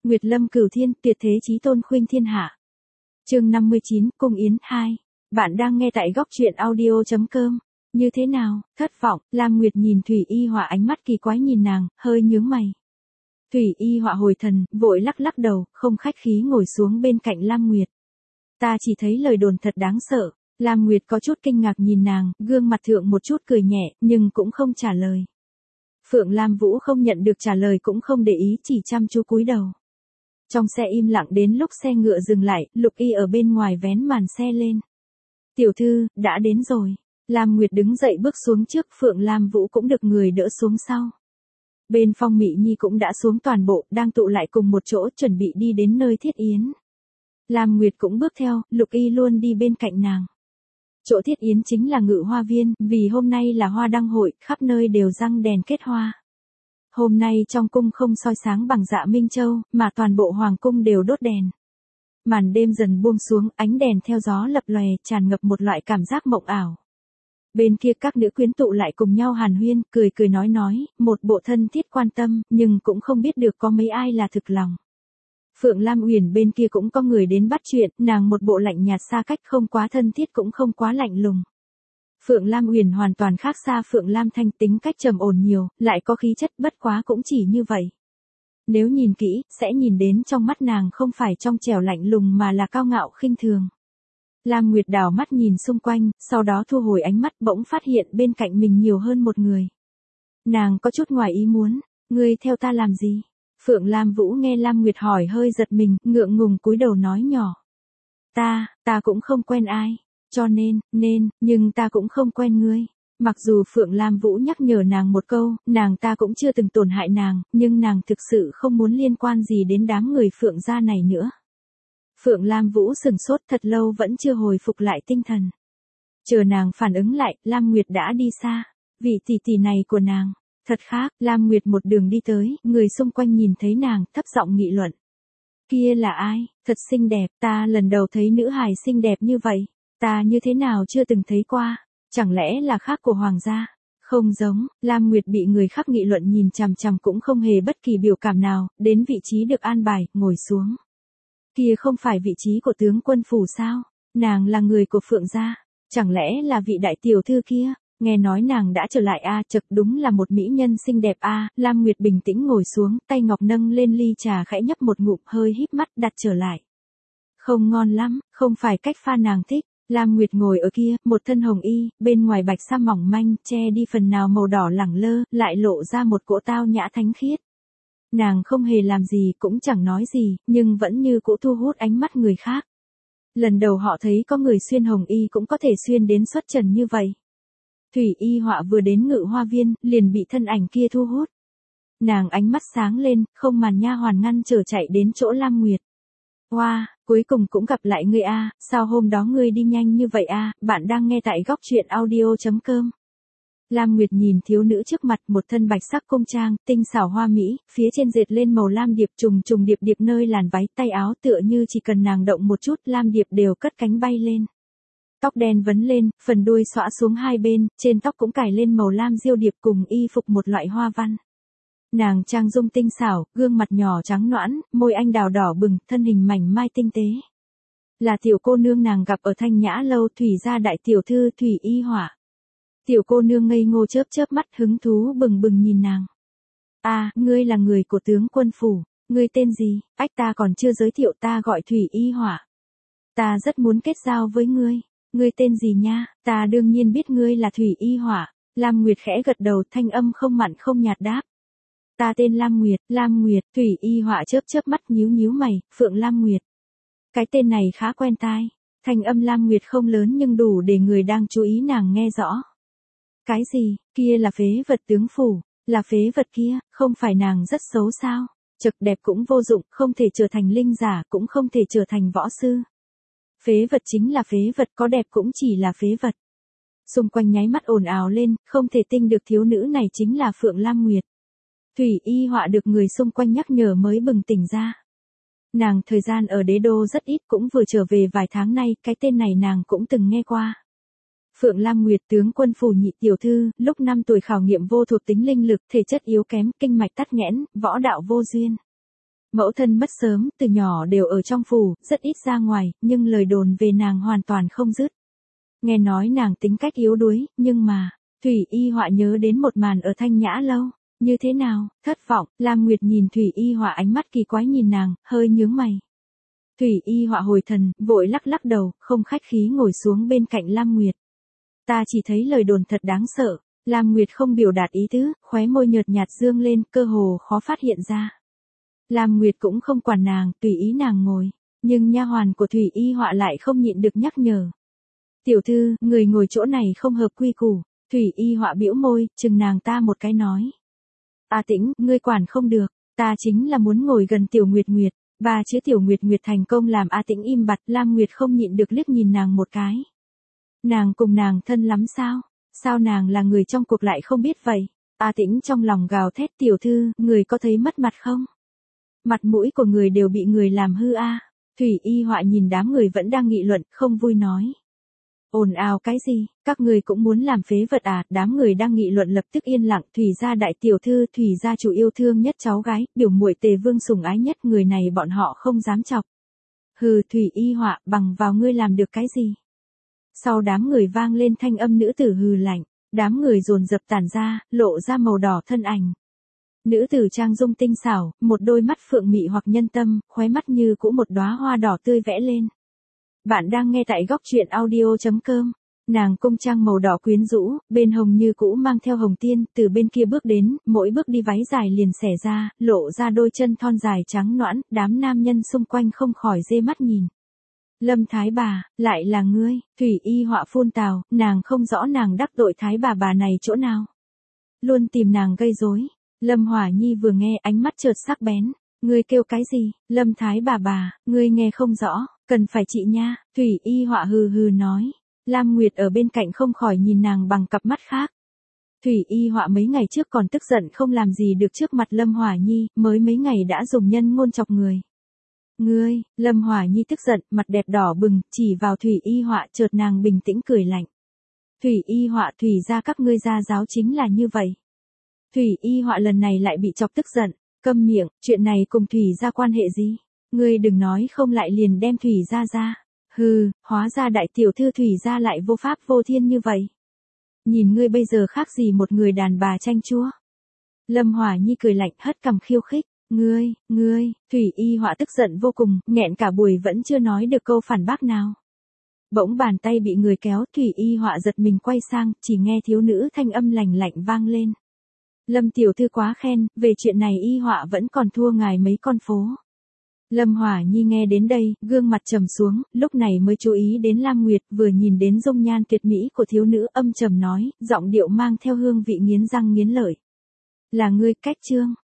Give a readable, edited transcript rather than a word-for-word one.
Nguyệt Lâm Cửu Thiên, tuyệt thế chí tôn khuynh thiên hạ. Chương 59, Cung Yến 2. Bạn đang nghe tại góc truyện audio.com. Như thế nào, thất vọng, Lam Nguyệt nhìn Thủy Y Họa ánh mắt kỳ quái nhìn nàng, hơi nhướng mày. Thủy Y Họa hồi thần, vội lắc lắc đầu, không khách khí ngồi xuống bên cạnh Lam Nguyệt. Ta chỉ thấy lời đồn thật đáng sợ. Lam Nguyệt có chút kinh ngạc nhìn nàng, gương mặt thượng một chút cười nhẹ, nhưng cũng không trả lời. Phượng Lam Vũ không nhận được trả lời cũng không để ý, chỉ chăm chú cúi đầu. Trong xe im lặng đến lúc xe ngựa dừng lại, Lục Y ở bên ngoài vén màn xe lên. Tiểu thư, đã đến rồi. Lam Nguyệt đứng dậy bước xuống trước, Phượng Lam Vũ cũng được người đỡ xuống sau. Bên Phong Mị Nhi cũng đã xuống toàn bộ, đang tụ lại cùng một chỗ chuẩn bị đi đến nơi thiết yến. Lam Nguyệt cũng bước theo, Lục Y luôn đi bên cạnh nàng. Chỗ thiết yến chính là Ngự Hoa Viên, vì hôm nay là hoa đăng hội, khắp nơi đều răng đèn kết hoa. Hôm nay trong cung không soi sáng bằng dạ Minh Châu, mà toàn bộ hoàng cung đều đốt đèn. Màn đêm dần buông xuống, ánh đèn theo gió lập lòe, tràn ngập một loại cảm giác mộng ảo. Bên kia các nữ quyến tụ lại cùng nhau hàn huyên, cười cười nói, một bộ thân thiết quan tâm, nhưng cũng không biết được có mấy ai là thực lòng. Phượng Lam Uyển bên kia cũng có người đến bắt chuyện, nàng một bộ lạnh nhạt xa cách, không quá thân thiết cũng không quá lạnh lùng. Phượng Lam Uyển hoàn toàn khác xa Phượng Lam Thanh, tính cách trầm ổn nhiều, lại có khí chất, bất quá cũng chỉ như vậy. Nếu nhìn kỹ, sẽ nhìn đến trong mắt nàng không phải trong trẻo lạnh lùng mà là cao ngạo khinh thường. Lam Nguyệt đảo mắt nhìn xung quanh, sau đó thu hồi ánh mắt, bỗng phát hiện bên cạnh mình nhiều hơn một người. Nàng có chút ngoài ý muốn, ngươi theo ta làm gì? Phượng Lam Vũ nghe Lam Nguyệt hỏi hơi giật mình, ngượng ngùng cúi đầu nói nhỏ. Ta cũng không quen ai, cho nên, nhưng ta cũng không quen ngươi. Mặc dù Phượng Lam Vũ nhắc nhở nàng một câu, nàng ta cũng chưa từng tổn hại nàng, nhưng nàng thực sự không muốn liên quan gì đến đám người Phượng gia này nữa. Phượng Lam Vũ sừng sốt thật lâu vẫn chưa hồi phục lại tinh thần. Chờ nàng phản ứng lại, Lam Nguyệt đã đi xa. Vị tỷ tỷ này của nàng, thật khác. Lam Nguyệt một đường đi tới, người xung quanh nhìn thấy nàng, thấp giọng nghị luận. Kia là ai, thật xinh đẹp, ta lần đầu thấy nữ hài xinh đẹp như vậy. Ta như thế nào chưa từng thấy qua, chẳng lẽ là khác của hoàng gia? Không giống, Lam Nguyệt bị người khác nghị luận nhìn chằm chằm cũng không hề bất kỳ biểu cảm nào, đến vị trí được an bài, ngồi xuống. Kia không phải vị trí của tướng quân phủ sao? Nàng là người của Phượng gia, chẳng lẽ là vị đại tiểu thư kia? Nghe nói nàng đã trở lại chật đúng là một mỹ nhân xinh đẹp Lam Nguyệt bình tĩnh ngồi xuống, tay ngọc nâng lên ly trà khẽ nhấp một ngụm, hơi híp mắt đặt trở lại. Không ngon lắm, không phải cách pha nàng thích. Lam Nguyệt ngồi ở kia, một thân hồng y, bên ngoài bạch sa mỏng manh, che đi phần nào màu đỏ lẳng lơ, lại lộ ra một cỗ tao nhã thánh khiết. Nàng không hề làm gì, cũng chẳng nói gì, nhưng vẫn như cũ thu hút ánh mắt người khác. Lần đầu họ thấy có người xuyên hồng y cũng có thể xuyên đến xuất trần như vậy. Thủy Y Họa vừa đến Ngự Hoa Viên, liền bị thân ảnh kia thu hút. Nàng ánh mắt sáng lên, không màn nha hoàn ngăn trở chạy đến chỗ Lam Nguyệt. Cuối cùng cũng gặp lại ngươi sao hôm đó ngươi đi nhanh như vậy bạn đang nghe tại góc truyện audio.com. Lam Nguyệt nhìn thiếu nữ trước mặt, một thân bạch sắc cung trang, tinh xảo hoa mỹ, phía trên dệt lên màu lam điệp trùng điệp điệp nơi làn váy, tay áo tựa như chỉ cần nàng động một chút, lam điệp đều cất cánh bay lên. Tóc đen vấn lên, phần đuôi xõa xuống hai bên, trên tóc cũng cài lên màu lam diêu điệp cùng y phục một loại hoa văn. Nàng trang dung tinh xảo, gương mặt nhỏ trắng nõn, môi anh đào đỏ bừng, thân hình mảnh mai tinh tế. Là tiểu cô nương nàng gặp ở Thanh Nhã lâu, Thủy gia đại tiểu thư Thủy Y Họa. Tiểu cô nương ngây ngô chớp mắt, hứng thú bừng bừng nhìn nàng. Ngươi là người của tướng quân phủ, ngươi tên gì? Ta còn chưa giới thiệu, ta gọi Thủy Y Họa. Ta rất muốn kết giao với ngươi. Ngươi tên gì nha? Ta đương nhiên biết ngươi là Thủy Y Họa. Lam Nguyệt khẽ gật đầu, thanh âm không mặn không nhạt đáp. Ta tên Lam Nguyệt, Thủy Y Họa chớp mắt nhíu mày, Phượng Lam Nguyệt. Cái tên này khá quen tai. Thanh âm Lam Nguyệt không lớn nhưng đủ để người đang chú ý nàng nghe rõ. Cái gì, kia là phế vật tướng phủ, là phế vật kia, không phải nàng rất xấu sao? Chật đẹp cũng vô dụng, không thể trở thành linh giả, cũng không thể trở thành võ sư. Phế vật chính là phế vật, có đẹp cũng chỉ là phế vật. Xung quanh nháy mắt ồn ào lên, không thể tin được thiếu nữ này chính là Phượng Lam Nguyệt. Thủy Y Họa được người xung quanh nhắc nhở mới bừng tỉnh ra. Nàng thời gian ở đế đô rất ít, cũng vừa trở về vài tháng nay, cái tên này nàng cũng từng nghe qua. Phượng Lam Nguyệt, tướng quân phủ nhị tiểu thư, lúc 5 tuổi khảo nghiệm vô thuộc tính linh lực, thể chất yếu kém, kinh mạch tắc nghẽn, võ đạo vô duyên. Mẫu thân mất sớm, từ nhỏ đều ở trong phủ, rất ít ra ngoài, nhưng lời đồn về nàng hoàn toàn không dứt. Nghe nói nàng tính cách yếu đuối, nhưng mà, Thủy Y Họa nhớ đến một màn ở Thanh Nhã lâu. Như thế nào, thất vọng, Lam Nguyệt nhìn Thủy Y Họa ánh mắt kỳ quái nhìn nàng, hơi nhướng mày. Thủy Y Họa hồi thần, vội lắc lắc đầu, không khách khí ngồi xuống bên cạnh Lam Nguyệt. Ta chỉ thấy lời đồn thật đáng sợ. Lam Nguyệt không biểu đạt ý tứ, khóe môi nhợt nhạt dương lên, cơ hồ khó phát hiện ra. Lam Nguyệt cũng không quản nàng, tùy ý nàng ngồi, nhưng nha hoàn của Thủy Y Họa lại không nhịn được nhắc nhở. Tiểu thư, người ngồi chỗ này không hợp quy củ. Thủy Y Họa bĩu môi, chừng nàng ta một cái nói. A Tĩnh, ngươi quản không được, ta chính là muốn ngồi gần Tiểu Nguyệt Nguyệt. Ba chữ Tiểu Nguyệt Nguyệt thành công làm A Tĩnh im bặt, Lam Nguyệt không nhịn được liếc nhìn nàng một cái. Nàng cùng nàng thân lắm sao? Sao nàng là người trong cuộc lại không biết vậy? A Tĩnh trong lòng gào thét, tiểu thư, người có thấy mất mặt không? Mặt mũi của người đều bị người làm hư a. Thủy Y Họa nhìn đám người vẫn đang nghị luận, không vui nói. Ồn ào cái gì, các người cũng muốn làm phế vật à? Đám người đang nghị luận lập tức yên lặng. Thủy gia đại tiểu thư, Thủy gia chủ yêu thương nhất cháu gái, biểu muội Tề Vương sủng ái nhất, người này bọn họ không dám chọc. Hừ, Thủy Y Họa, bằng vào ngươi làm được cái gì? Sau đám người vang lên thanh âm nữ tử hừ lạnh, đám người dồn dập tản ra, lộ ra màu đỏ thân ảnh. Nữ tử trang dung tinh xảo, một đôi mắt phượng mị hoặc nhân tâm, khóe mắt như cũ một đóa hoa đỏ tươi vẽ lên. Bạn đang nghe tại góc truyện audio.com. Nàng cung trang màu đỏ quyến rũ, bên hồng như cũ mang theo hồng tiên, từ bên kia bước đến, mỗi bước đi váy dài liền xẻ ra, lộ ra đôi chân thon dài trắng nõn, đám nam nhân xung quanh không khỏi dê mắt nhìn. Lâm Thái bà, lại là ngươi? Thủy Y Họa phun tào, nàng không rõ nàng đắc tội Thái bà này chỗ nào. Luôn tìm nàng gây rối. Lâm Hỏa Nhi vừa nghe ánh mắt chợt sắc bén. Ngươi kêu cái gì? Lâm Thái bà, ngươi nghe không rõ, cần phải trị nha. Thủy Y Họa hừ hừ nói. Lam Nguyệt ở bên cạnh không khỏi nhìn nàng bằng cặp mắt khác. Thủy Y Họa mấy ngày trước còn tức giận không làm gì được trước mặt Lâm Hỏa Nhi, mới mấy ngày đã dùng nhân ngôn chọc người. Ngươi, Lâm Hỏa Nhi tức giận, mặt đẹp đỏ bừng, chỉ vào Thủy Y Họa, chợt nàng bình tĩnh cười lạnh. Thủy Y Họa, Thủy gia các ngươi gia giáo chính là như vậy. Thủy Y Họa lần này lại bị chọc tức giận, câm miệng, chuyện này cùng Thủy gia quan hệ gì? Ngươi đừng nói không lại liền đem Thủy gia ra. Hừ, hóa ra đại tiểu thư Thủy gia lại vô pháp vô thiên như vậy. Nhìn ngươi bây giờ khác gì một người đàn bà chanh chua. Lâm Hỏa Nhi cười lạnh hất cằm khiêu khích. Ngươi, Thủy Y Họa tức giận vô cùng, nghẹn cả buổi vẫn chưa nói được câu phản bác nào. Bỗng bàn tay bị người kéo, Thủy Y Họa giật mình quay sang, chỉ nghe thiếu nữ thanh âm lành lạnh vang lên. Lâm tiểu thư quá khen, về chuyện này Y Họa vẫn còn thua ngài mấy con phố. Lâm Hỏa Nhi nghe đến đây, gương mặt trầm xuống, lúc này mới chú ý đến Lam Nguyệt, vừa nhìn đến dung nhan tuyệt mỹ của thiếu nữ âm trầm nói, giọng điệu mang theo hương vị nghiến răng nghiến lợi. Là ngươi, Cách Trương.